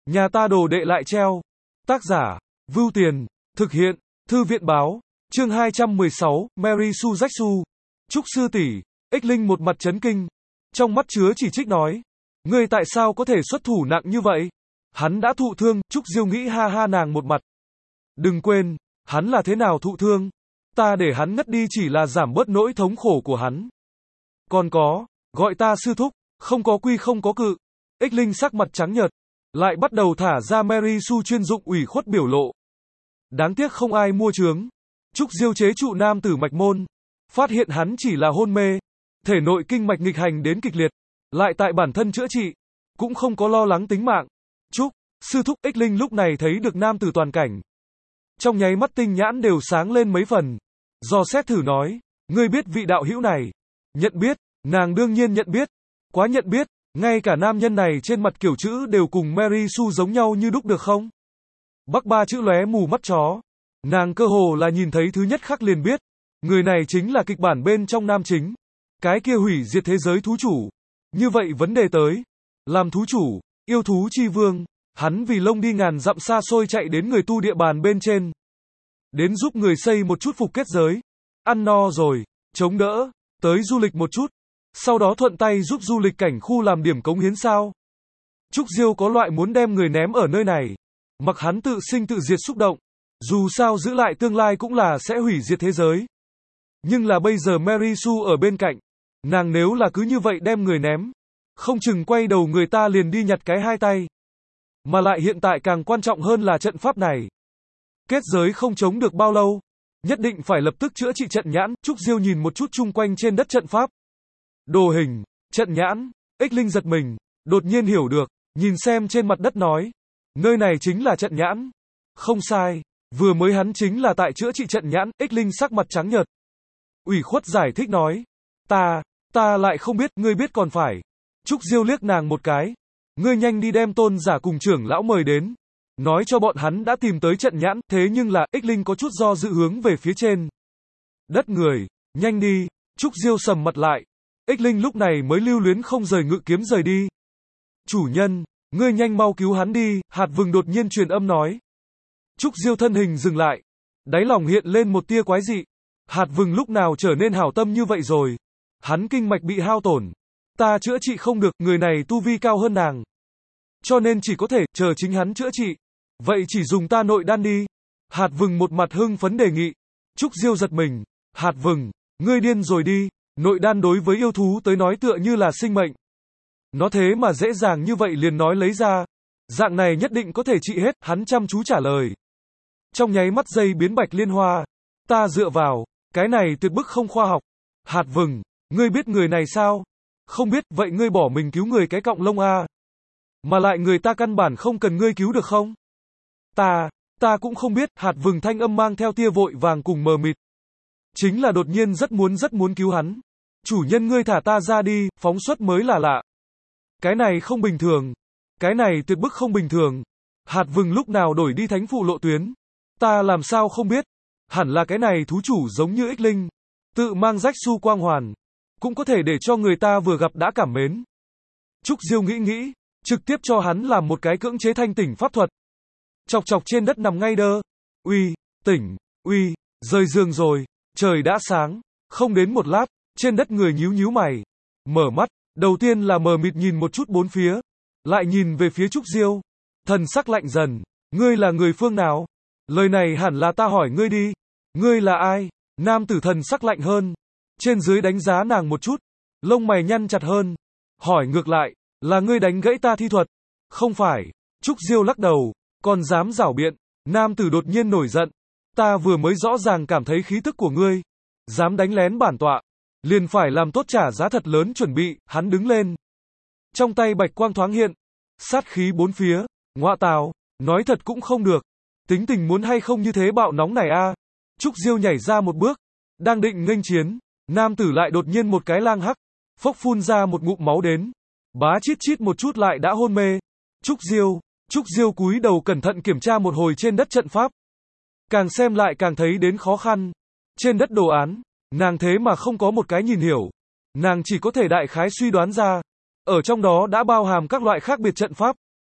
Nhà ta đồ đệ lại treo. Tác giả, Vưu Tiền, thực hiện, Thư viện báo, chương 216, Mary Sue Jackson. Trúc sư tỷ, Ích Linh một mặt chấn kinh, trong mắt chứa chỉ trích nói, ngươi tại sao có thể xuất thủ nặng như vậy? Hắn đã thụ thương, Trúc Diêu nghĩ ha ha nàng một mặt. Đừng quên, hắn là thế nào thụ thương? Ta để hắn ngất đi chỉ là giảm bớt nỗi thống khổ của hắn. Còn có, gọi ta sư thúc, không có quy không có cự. Ích Linh sắc mặt trắng nhợt, lại bắt đầu thả ra Mary Sue chuyên dụng ủy khuất biểu lộ. Đáng tiếc không ai mua chướng. Trúc Diêu chế trụ nam tử mạch môn, phát hiện hắn chỉ là hôn mê, thể nội kinh mạch nghịch hành đến kịch liệt, lại tại bản thân chữa trị, cũng không có lo lắng tính mạng. Trúc, sư thúc. Ích Linh lúc này thấy được nam tử toàn cảnh. Trong nháy mắt tinh nhãn đều sáng lên mấy phần, dò xét thử nói, ngươi biết vị đạo hữu này? Nhận biết, nàng đương nhiên nhận biết, quá nhận biết, ngay cả nam nhân này trên mặt kiểu chữ đều cùng Mary Sue giống nhau như đúc được không? Bắc ba chữ lóe mù mắt chó, nàng cơ hồ là nhìn thấy thứ nhất khắc liền biết, người này chính là kịch bản bên trong nam chính, cái kia hủy diệt thế giới thú chủ. Như vậy vấn đề tới, làm thú chủ, yêu thú chi vương, hắn vì lông đi ngàn dặm xa xôi chạy đến người tu địa bàn bên trên, đến giúp người xây một chút phục kết giới, ăn no rồi, chống đỡ, tới du lịch một chút, sau đó thuận tay giúp du lịch cảnh khu làm điểm cống hiến sao? Trúc Diêu có loại muốn đem người ném ở nơi này, mặc hắn tự sinh tự diệt xúc động, dù sao giữ lại tương lai cũng là sẽ hủy diệt thế giới. Nhưng là bây giờ Mary Sue ở bên cạnh, nàng nếu là cứ như vậy đem người ném, không chừng quay đầu người ta liền đi nhặt cái hai tay. Mà lại hiện tại càng quan trọng hơn là trận pháp này. Kết giới không chống được bao lâu, nhất định phải lập tức chữa trị trận nhãn. Trúc Diêu nhìn một chút chung quanh trên đất trận pháp. Đồ hình, trận nhãn. Ích Linh giật mình, đột nhiên hiểu được, nhìn xem trên mặt đất nói, nơi này chính là trận nhãn. Không sai, vừa mới hắn chính là tại chữa trị trận nhãn. Ích Linh sắc mặt trắng nhợt, ủy khuất giải thích nói, ta lại không biết, ngươi biết còn phải. Trúc Diêu liếc nàng một cái, ngươi nhanh đi đem tôn giả cùng trưởng lão mời đến, nói cho bọn hắn đã tìm tới trận nhãn. Thế nhưng là, Ích Linh có chút do dự hướng về phía trên đất người, nhanh đi. Trúc Diêu sầm mặt lại, Ích Linh lúc này mới lưu luyến không rời ngự kiếm rời đi. Chủ nhân, ngươi nhanh mau cứu hắn đi. Hạt Vừng đột nhiên truyền âm nói. Trúc Diêu thân hình dừng lại, đáy lòng hiện lên một tia quái dị. Hạt Vừng lúc nào trở nên hảo tâm như vậy rồi? Hắn kinh mạch bị hao tổn, ta chữa trị không được, người này tu vi cao hơn nàng, cho nên chỉ có thể chờ chính hắn chữa trị. Vậy chỉ dùng ta nội đan đi. Hạt Vừng một mặt hưng phấn đề nghị. Trúc Diêu giật mình, Hạt Vừng, ngươi điên rồi đi, nội đan đối với yêu thú tới nói tựa như là sinh mệnh. Nó thế mà dễ dàng như vậy liền nói lấy ra, dạng này nhất định có thể trị hết. Hắn chăm chú trả lời. Trong nháy mắt dây biến bạch liên hoa, ta dựa vào, cái này tuyệt bức không khoa học. Hạt Vừng, ngươi biết người này sao? Không biết, vậy ngươi bỏ mình cứu người cái cọng lông a? Mà lại người ta căn bản không cần ngươi cứu được không? Ta cũng không biết. Hạt Vừng thanh âm mang theo tia vội vàng cùng mờ mịt. Chính là đột nhiên rất muốn cứu hắn. Chủ nhân ngươi thả ta ra đi, phóng xuất mới là lạ. Cái này không bình thường. Cái này tuyệt bức không bình thường. Hạt Vừng lúc nào đổi đi thánh phụ lộ tuyến? Ta làm sao không biết? Hẳn là cái này thú chủ giống như Ích Linh, tự mang rách su quang hoàn, cũng có thể để cho người ta vừa gặp đã cảm mến. Trúc Diêu nghĩ, trực tiếp cho hắn làm một cái cưỡng chế thanh tỉnh pháp thuật. Chọc chọc trên đất nằm ngay đơ. Tỉnh, rời giường rồi, trời đã sáng. Không đến một lát, trên đất người nhíu mày, mở mắt, đầu tiên là mờ mịt nhìn một chút bốn phía, lại nhìn về phía Trúc Diêu, thần sắc lạnh dần, ngươi là người phương nào? Lời này hẳn là ta hỏi ngươi đi, ngươi là ai? Nam tử thần sắc lạnh hơn, trên dưới đánh giá nàng một chút, lông mày nhăn chặt hơn, hỏi ngược lại, là ngươi đánh gãy ta thi thuật? Không phải. Trúc Diêu lắc đầu, còn dám giảo biện. Nam tử đột nhiên nổi giận, ta vừa mới rõ ràng cảm thấy khí tức của ngươi, dám đánh lén bản tọa, liền phải làm tốt trả giá thật lớn chuẩn bị. Hắn đứng lên, trong tay bạch quang thoáng hiện, sát khí bốn phía. Ngọa tào, nói thật cũng không được, tính tình muốn hay không như thế bạo nóng này a? Trúc Diêu nhảy ra một bước, đang định nghênh chiến, nam tử lại đột nhiên một cái lang hắc, phốc phun ra một ngụm máu đến, bá chít một chút lại đã hôn mê. Trúc Diêu cúi đầu cẩn thận kiểm tra một hồi trên đất trận pháp, càng xem lại càng thấy đến khó khăn. Trên đất đồ án, nàng thế mà không có một cái nhìn hiểu, nàng chỉ có thể đại khái suy đoán ra, ở trong đó đã bao hàm các loại khác biệt trận pháp.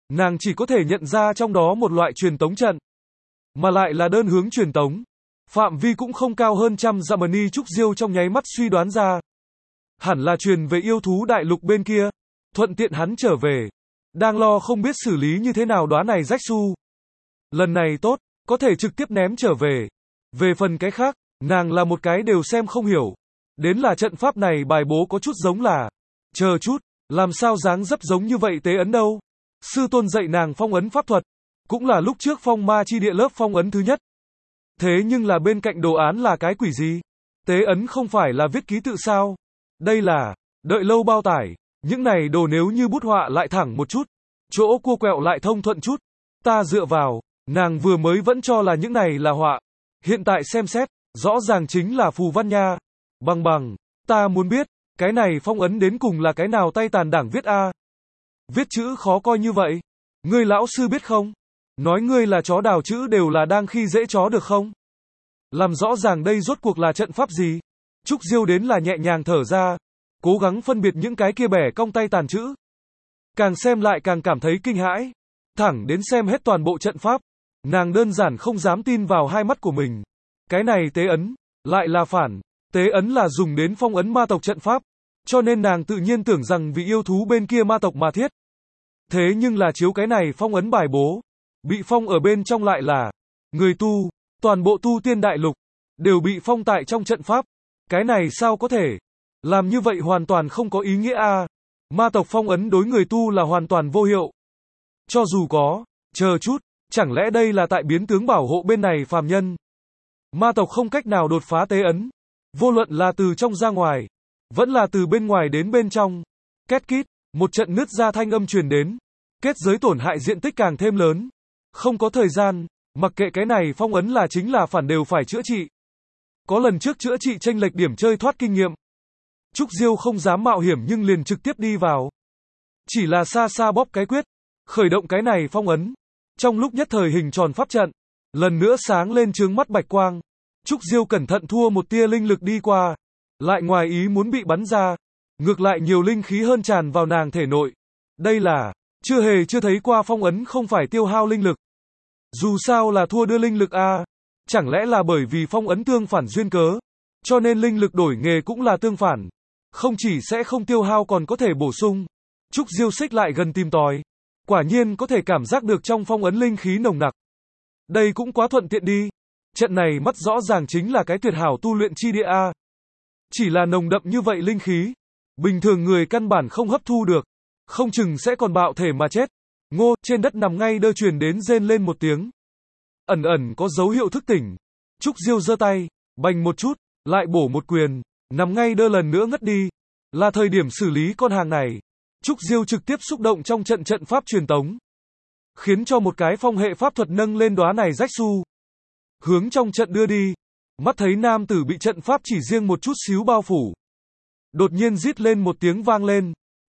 nàng chỉ có thể nhận ra trong đó một loại truyền tống trận, mà lại là đơn hướng truyền tống. Phạm vi cũng không cao hơn trăm dặm. Ni Trúc Diêu trong nháy mắt suy đoán ra. Hẳn là truyền về yêu thú đại lục bên kia. Thuận tiện hắn trở về. Đang lo không biết xử lý như thế nào đóa này rách su. Lần này tốt, có thể trực tiếp ném trở về. Về phần cái khác, nàng là một cái đều xem không hiểu. Đến là trận pháp này bài bố có chút giống là. Chờ chút, làm sao dáng dấp giống như vậy tế ấn đâu. Sư tôn dạy nàng phong ấn pháp thuật. Cũng là lúc trước phong ma chi địa lớp phong ấn thứ nhất. Thế nhưng là bên cạnh đồ án là cái quỷ gì? Tế ấn không phải là viết ký tự sao? Đây là, đợi lâu bao tải, những này đồ nếu như bút họa lại thẳng một chút, chỗ cua quẹo lại thông thuận chút. Ta dựa vào, nàng vừa mới vẫn cho là những này là họa. Hiện tại xem xét, rõ ràng chính là phù văn nha. Bằng, ta muốn biết, cái này phong ấn đến cùng là cái nào tay tàn đảng viết a? Viết chữ khó coi như vậy. Ngươi lão sư biết không? Nói ngươi là chó đào chữ đều là đang khi dễ chó được không? Làm rõ ràng đây rốt cuộc là trận pháp gì? Trúc Diêu đến là nhẹ nhàng thở ra, cố gắng phân biệt những cái kia bẻ cong tay tàn chữ. Càng xem lại càng cảm thấy kinh hãi. Thẳng đến xem hết toàn bộ trận pháp, nàng đơn giản không dám tin vào hai mắt của mình. Cái này tế ấn, lại là phản. Tế ấn là dùng đến phong ấn ma tộc trận pháp, cho nên nàng tự nhiên tưởng rằng vì yêu thú bên kia ma tộc mà thiết. Thế nhưng là chiếu cái này phong ấn bài bố, bị phong ở bên trong lại là người tu, toàn bộ tu tiên đại lục đều bị phong tại trong trận pháp. Cái này sao có thể? Làm như vậy hoàn toàn không có ý nghĩa a. Ma tộc phong ấn đối người tu là hoàn toàn vô hiệu. Cho dù có, chờ chút, chẳng lẽ đây là tại biến tướng bảo hộ bên này phàm nhân? Ma tộc không cách nào đột phá tế ấn, vô luận là từ trong ra ngoài, vẫn là từ bên ngoài đến bên trong. Két kít, một trận nứt ra thanh âm truyền đến, kết giới tổn hại diện tích càng thêm lớn. Không có thời gian, mặc kệ cái này phong ấn là chính là phản đều phải chữa trị. Có lần trước chữa trị chênh lệch điểm chơi thoát kinh nghiệm. Trúc Diêu không dám mạo hiểm nhưng liền trực tiếp đi vào. Chỉ là xa xa bóp cái quyết, khởi động cái này phong ấn. Trong lúc nhất thời hình tròn pháp trận, lần nữa sáng lên chướng mắt bạch quang. Trúc Diêu cẩn thận thua một tia linh lực đi qua, lại ngoài ý muốn bị bắn ra. Ngược lại nhiều linh khí hơn tràn vào nàng thể nội. Đây là, chưa thấy qua phong ấn không phải tiêu hao linh lực. Dù sao là thua đưa linh lực a. Chẳng lẽ là bởi vì phong ấn tương phản duyên cớ, cho nên linh lực đổi nghề cũng là tương phản. Không chỉ sẽ không tiêu hao còn có thể bổ sung. Trúc Diêu xích lại gần tìm tòi. Quả nhiên có thể cảm giác được trong phong ấn linh khí nồng nặc. Đây cũng quá thuận tiện đi. Trận này mắt rõ ràng chính là cái tuyệt hảo tu luyện chi địa a. Chỉ là nồng đậm như vậy linh khí, bình thường người căn bản không hấp thu được, không chừng sẽ còn bạo thể mà chết. Ngô, trên đất nằm ngay đơ truyền đến rên lên một tiếng. Ẩn ẩn có dấu hiệu thức tỉnh. Trúc Diêu giơ tay, bành một chút, lại bổ một quyền, nằm ngay đơ lần nữa ngất đi. Là thời điểm xử lý con hàng này. Trúc Diêu trực tiếp xúc động trong trận pháp truyền tống, khiến cho một cái phong hệ pháp thuật nâng lên đóa này rách su, hướng trong trận đưa đi. Mắt thấy nam tử bị trận pháp chỉ riêng một chút xíu bao phủ, đột nhiên rít lên một tiếng vang lên.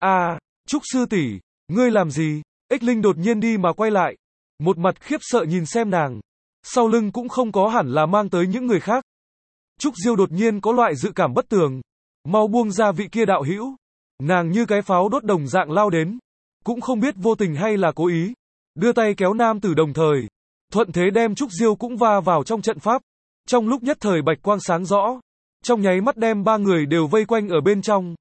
Trúc sư tỷ, ngươi làm gì? Ích Linh đột nhiên đi mà quay lại, một mặt khiếp sợ nhìn xem nàng. Sau lưng cũng không có hẳn là mang tới những người khác. Trúc Diêu đột nhiên có loại dự cảm bất tường, mau buông ra vị kia đạo hữu. Nàng như cái pháo đốt đồng dạng lao đến, cũng không biết vô tình hay là cố ý, đưa tay kéo nam tử đồng thời, thuận thế đem Trúc Diêu cũng va vào trong trận pháp. Trong lúc nhất thời bạch quang sáng rõ, trong nháy mắt đem ba người đều vây quanh ở bên trong.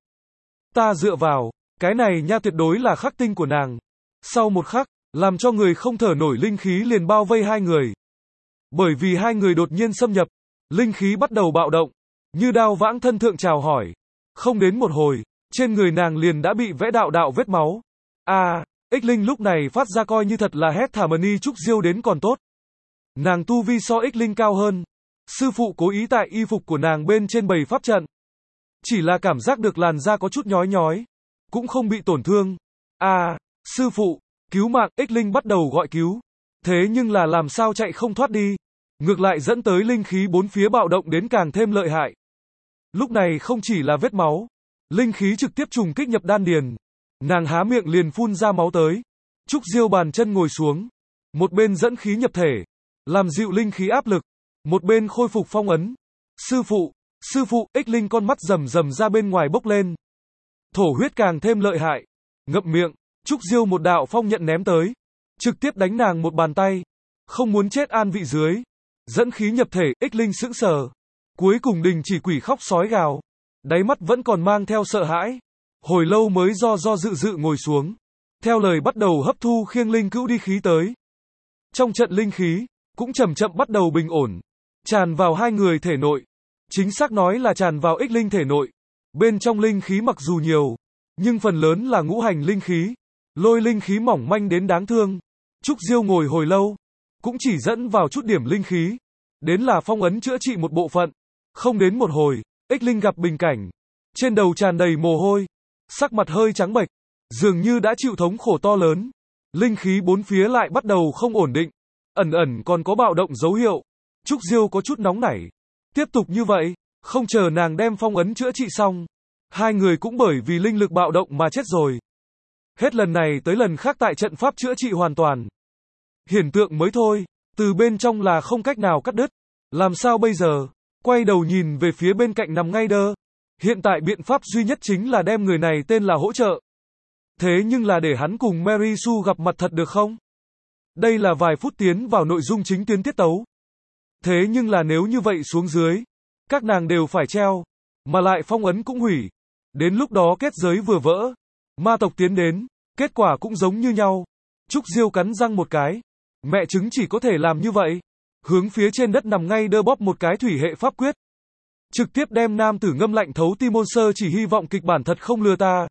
Ta dựa vào, cái này nha tuyệt đối là khắc tinh của nàng. Sau một khắc, làm cho người không thở nổi linh khí liền bao vây hai người. Bởi vì hai người đột nhiên xâm nhập, linh khí bắt đầu bạo động, như đao vãng thân thượng chào hỏi. Không đến một hồi, trên người nàng liền đã bị vẽ đạo vết máu. Ích Linh lúc này phát ra coi như thật là hét thảm. Ni Trúc Diêu đến còn tốt. Nàng tu vi so Ích Linh cao hơn. Sư phụ cố ý tại y phục của nàng bên trên bày pháp trận. Chỉ là cảm giác được làn da có chút nhói nhói, cũng không bị tổn thương. Sư phụ, cứu mạng. Ích Linh bắt đầu gọi cứu. Thế nhưng là làm sao chạy không thoát đi. Ngược lại dẫn tới linh khí bốn phía bạo động đến càng thêm lợi hại. Lúc này không chỉ là vết máu, linh khí trực tiếp trùng kích nhập đan điền. Nàng há miệng liền phun ra máu tới. Trúc Diêu bàn chân ngồi xuống, một bên dẫn khí nhập thể, làm dịu linh khí áp lực, một bên khôi phục phong ấn. Sư phụ, Ích Linh con mắt rầm rầm ra bên ngoài bốc lên. Thổ huyết càng thêm lợi hại. Ngậm miệng, Trúc Diêu một đạo phong nhận ném tới, trực tiếp đánh nàng một bàn tay. Không muốn chết an vị dưới. Dẫn khí nhập thể, Ích Linh sững sờ. Cuối cùng đình chỉ quỷ khóc sói gào. Đáy mắt vẫn còn mang theo sợ hãi. Hồi lâu mới do dự ngồi xuống. Theo lời bắt đầu hấp thu khiêng linh cữu đi khí tới. Trong trận linh khí, cũng chậm chậm bắt đầu bình ổn. Tràn vào hai người thể nội. Chính xác nói là tràn vào Ích Linh thể nội. Bên trong linh khí mặc dù nhiều, nhưng phần lớn là ngũ hành linh khí. Lôi linh khí mỏng manh đến đáng thương. Trúc Diêu ngồi hồi lâu, cũng chỉ dẫn vào chút điểm linh khí. Đến là phong ấn chữa trị một bộ phận. Không đến một hồi, Ích Linh gặp bình cảnh. Trên đầu tràn đầy mồ hôi. Sắc mặt hơi trắng bệch. Dường như đã chịu thống khổ to lớn. Linh khí bốn phía lại bắt đầu không ổn định. Ẩn còn có bạo động dấu hiệu. Trúc Diêu có chút nóng nảy. Tiếp tục như vậy, không chờ nàng đem phong ấn chữa trị xong. Hai người cũng bởi vì linh lực bạo động mà chết rồi. Hết lần này tới lần khác tại trận pháp chữa trị hoàn toàn. Hiển tượng mới thôi, từ bên trong là không cách nào cắt đứt. Làm sao bây giờ? Quay đầu nhìn về phía bên cạnh nằm ngay đơ. Hiện tại biện pháp duy nhất chính là đem người này tên là hỗ trợ. Thế nhưng là để hắn cùng Mary Sue gặp mặt thật được không? Đây là vài phút tiến vào nội dung chính tuyến tiết tấu. Thế nhưng là nếu như vậy xuống dưới, các nàng đều phải treo, mà lại phong ấn cũng hủy. Đến lúc đó kết giới vừa vỡ, ma tộc tiến đến, kết quả cũng giống như nhau. Trúc Diêu cắn răng một cái. Mẹ chứng chỉ có thể làm như vậy. Hướng phía trên đất nằm ngay đơ bóp một cái thủy hệ pháp quyết. Trực tiếp đem nam tử ngâm lạnh thấu tim môn sơ, chỉ hy vọng kịch bản thật không lừa ta.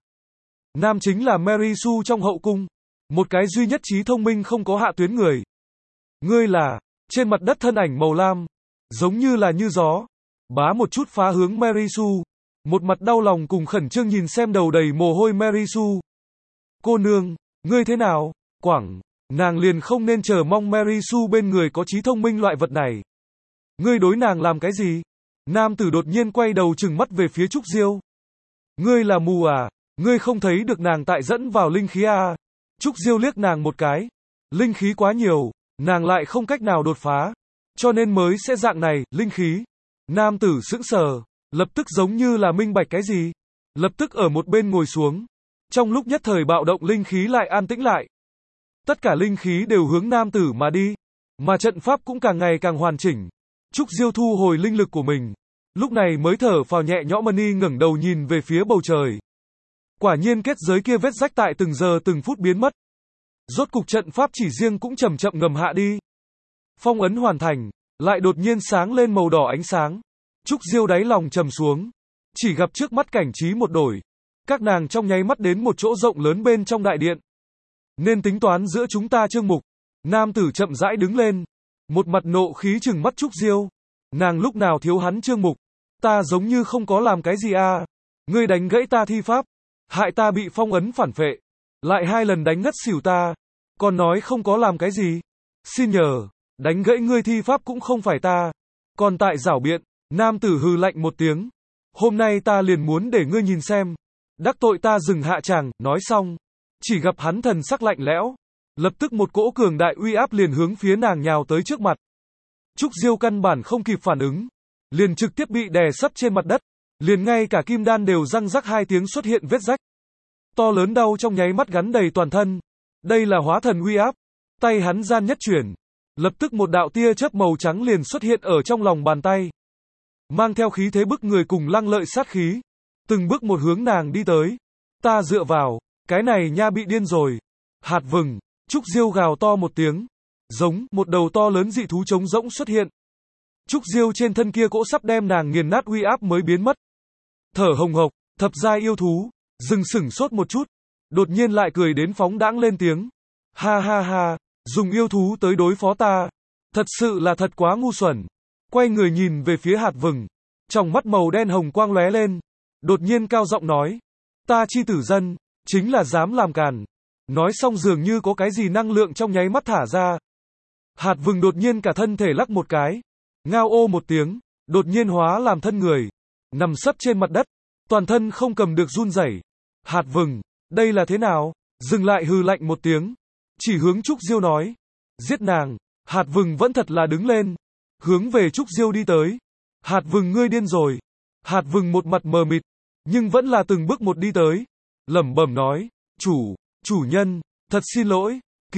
Nam chính là Mary Sue trong hậu cung. Một cái duy nhất trí thông minh không có hạ tuyến người. Ngươi là, trên mặt đất thân ảnh màu lam. Giống như là như gió. Bá một chút phá hướng Mary Sue. Một mặt đau lòng cùng khẩn trương nhìn xem đầu đầy mồ hôi Mary Sue. Cô nương, ngươi thế nào? Quảng, nàng liền không nên chờ mong Mary Sue bên người có trí thông minh loại vật này. Ngươi đối nàng làm cái gì? Nam tử đột nhiên quay đầu trừng mắt về phía Trúc Diêu. Ngươi là mù à? Ngươi không thấy được nàng tại dẫn vào linh khí à? Trúc Diêu liếc nàng một cái. Linh khí quá nhiều, nàng lại không cách nào đột phá. Cho nên mới sẽ dạng này, linh khí. Nam tử sững sờ, lập tức giống như là minh bạch cái gì. Lập tức ở một bên ngồi xuống. Trong lúc nhất thời bạo động linh khí lại an tĩnh lại. Tất cả linh khí đều hướng nam tử mà đi. Mà trận pháp cũng càng ngày càng hoàn chỉnh. Trúc Diêu thu hồi linh lực của mình. Lúc này mới thở phào nhẹ nhõm, Mani ngẩng đầu nhìn về phía bầu trời. Quả nhiên kết giới kia vết rách tại từng giờ từng phút biến mất. Rốt cục trận pháp chỉ riêng cũng chậm chậm ngầm hạ đi. Phong ấn hoàn thành, lại đột nhiên sáng lên màu đỏ ánh sáng. Trúc Diêu đáy lòng trầm xuống. Chỉ gặp trước mắt cảnh trí một đổi. Các nàng trong nháy mắt đến một chỗ rộng lớn bên trong đại điện. Nên tính toán giữa chúng ta chương mục. Nam tử chậm rãi đứng lên. Một mặt nộ khí trừng mắt Trúc Diêu. Nàng lúc nào thiếu hắn chương mục. Ta giống như không có làm cái gì à. Ngươi đánh gãy ta thi pháp. Hại ta bị phong ấn phản phệ. Lại 2 lần đánh ngất xỉu ta. Còn nói không có làm cái gì. Xin nhờ, đánh gãy ngươi thi pháp cũng không phải ta. Còn tại giảo biện, nam tử hừ lạnh một tiếng. Hôm nay ta liền muốn để ngươi nhìn xem. Đắc tội ta dừng hạ tràng, nói xong. Chỉ gặp hắn thần sắc lạnh lẽo. Lập tức một cỗ cường đại uy áp liền hướng phía nàng nhào tới trước mặt. Trúc Diêu căn bản không kịp phản ứng. Liền trực tiếp bị đè sấp trên mặt đất. Liền ngay cả kim đan đều răng rắc 2 tiếng xuất hiện vết rách. To lớn đau trong nháy mắt gắn đầy toàn thân. Đây là hóa thần uy áp. Tay hắn gian nhất chuyển. Lập tức một đạo tia chớp màu trắng liền xuất hiện ở trong lòng bàn tay. Mang theo khí thế bức người cùng lăng lợi sát khí. Từng bước một hướng nàng đi tới. Ta dựa vào, cái này nha bị điên rồi. Hạt vừng, Trúc Diêu gào to một tiếng. Giống, một đầu to lớn dị thú trống rỗng xuất hiện. Trúc Diêu trên thân kia cỗ sắp đem nàng nghiền nát uy áp mới biến mất. Thở hồng hộc, thập giai yêu thú, dừng sửng sốt một chút. Đột nhiên lại cười đến phóng đãng lên tiếng. Ha ha ha, dùng yêu thú tới đối phó ta. Thật sự là thật quá ngu xuẩn. Quay người nhìn về phía hạt vừng. Trong mắt màu đen hồng quang lóe lên. Đột nhiên cao giọng nói. Ta chi tử dân, chính là dám làm càn. Nói xong dường như có cái gì năng lượng trong nháy mắt thả ra. Hạt vừng đột nhiên cả thân thể lắc một cái. Ngao ô một tiếng, đột nhiên hóa làm thân người. Nằm sấp trên mặt đất, toàn thân không cầm được run rẩy. Hạt vừng, đây là thế nào? Dừng lại hừ lạnh một tiếng. Chỉ hướng Trúc Diêu nói. Giết nàng. Hạt vừng vẫn thật là đứng lên. Hướng về Trúc Diêu đi tới. Hạt vừng ngươi điên rồi. Hạt vừng một mặt mờ mịt. Nhưng vẫn là từng bước một đi tới. Lẩm bẩm nói. Chủ nhân, thật xin lỗi. Kia,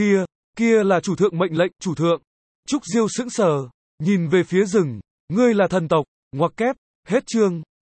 Kia là chủ thượng mệnh lệnh, chủ thượng. Trúc Diêu sững sờ, nhìn về phía rừng, ngươi là thần tộc, ngoặc kép, hết chương.